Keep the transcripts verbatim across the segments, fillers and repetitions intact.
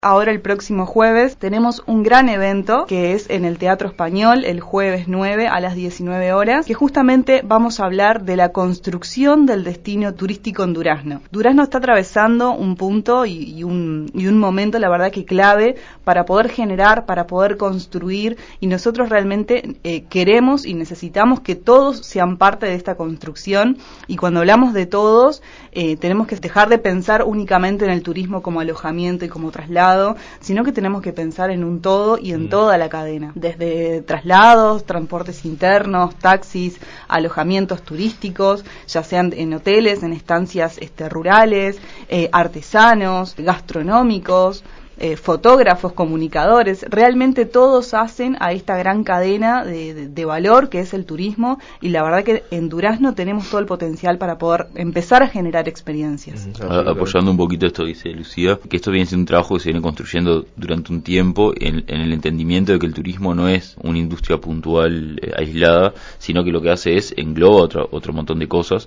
Ahora el próximo jueves tenemos un gran evento que es en el Teatro Español, el jueves nueve a las diecinueve horas, que justamente vamos a hablar de la construcción del destino turístico en Durazno. Durazno está atravesando un punto y, y, un, y un momento, la verdad que clave, para poder generar, para poder construir, y nosotros realmente eh, queremos y necesitamos que todos sean parte de esta construcción, y cuando hablamos de todos, eh, tenemos que dejar de pensar únicamente en el turismo como alojamiento y como traslado, sino que tenemos que pensar en un todo y en toda la cadena, desde traslados, transportes internos, taxis, alojamientos turísticos, ya sean en hoteles, en estancias este, rurales, eh, artesanos, gastronómicos, eh, fotógrafos, comunicadores, realmente todos hacen a esta gran cadena de, de, de valor que es el turismo, y la verdad que en Durazno tenemos todo el potencial para poder empezar a generar experiencias. A, apoyando un poquito esto que dice Lucía, que esto viene siendo un trabajo que se viene construyendo durante un tiempo en, en el entendimiento de que el turismo no es una industria puntual eh, aislada, sino que lo que hace es engloba otro, otro montón de cosas.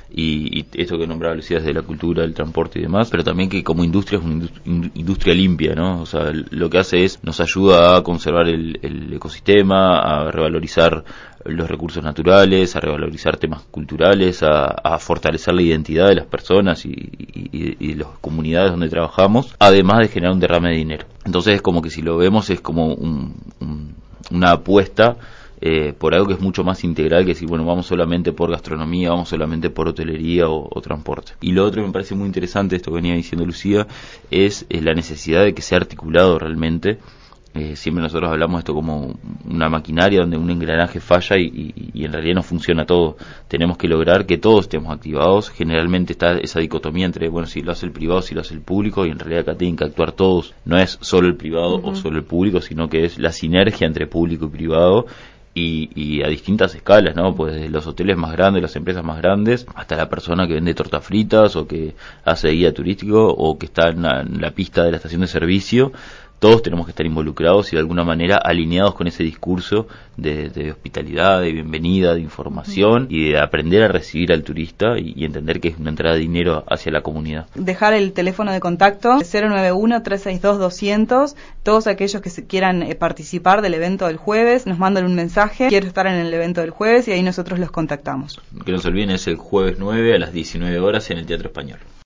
Y, y esto que nombraba Lucía es de la cultura, el transporte y demás, pero también que como industria es una industria, industria limpia, ¿no? O sea, lo que hace es, nos ayuda a conservar el, el ecosistema, a revalorizar los recursos naturales, a revalorizar temas culturales, a, a fortalecer la identidad de las personas y, y, y de las comunidades donde trabajamos, además de generar un derrame de dinero. Entonces es como que si lo vemos es como un, un, una apuesta Eh, por algo que es mucho más integral que si, bueno, vamos solamente por gastronomía, vamos solamente por hotelería o, o transporte. Y lo otro que me parece muy interesante, esto que venía diciendo Lucía, es, es la necesidad de que sea articulado realmente. Eh, siempre nosotros hablamos de esto como una maquinaria donde un engranaje falla y, y, y en realidad no funciona todo. Tenemos que lograr que todos estemos activados. Generalmente está esa dicotomía entre, bueno, si lo hace el privado, si lo hace el público, y en realidad acá tienen que actuar todos. No es solo el privado uh-huh. o solo el público, sino que es la sinergia entre público y privado. Y, y a distintas escalas, ¿no? Pues desde los hoteles más grandes, las empresas más grandes, hasta la persona que vende tortas fritas o que hace guía turístico o que está en la, en la pista de la estación de servicio. Todos tenemos que estar involucrados y de alguna manera alineados con ese discurso de, de hospitalidad, de bienvenida, de información y de aprender a recibir al turista y, y entender que es una entrada de dinero hacia la comunidad. Dejar el teléfono de contacto cero nueve uno, tres seis dos, doscientos. Todos aquellos que se quieran eh, participar del evento del jueves nos mandan un mensaje: quiero estar en el evento del jueves, y ahí nosotros los contactamos. Que no se olviden, es el jueves nueve a las diecinueve horas en el Teatro Español.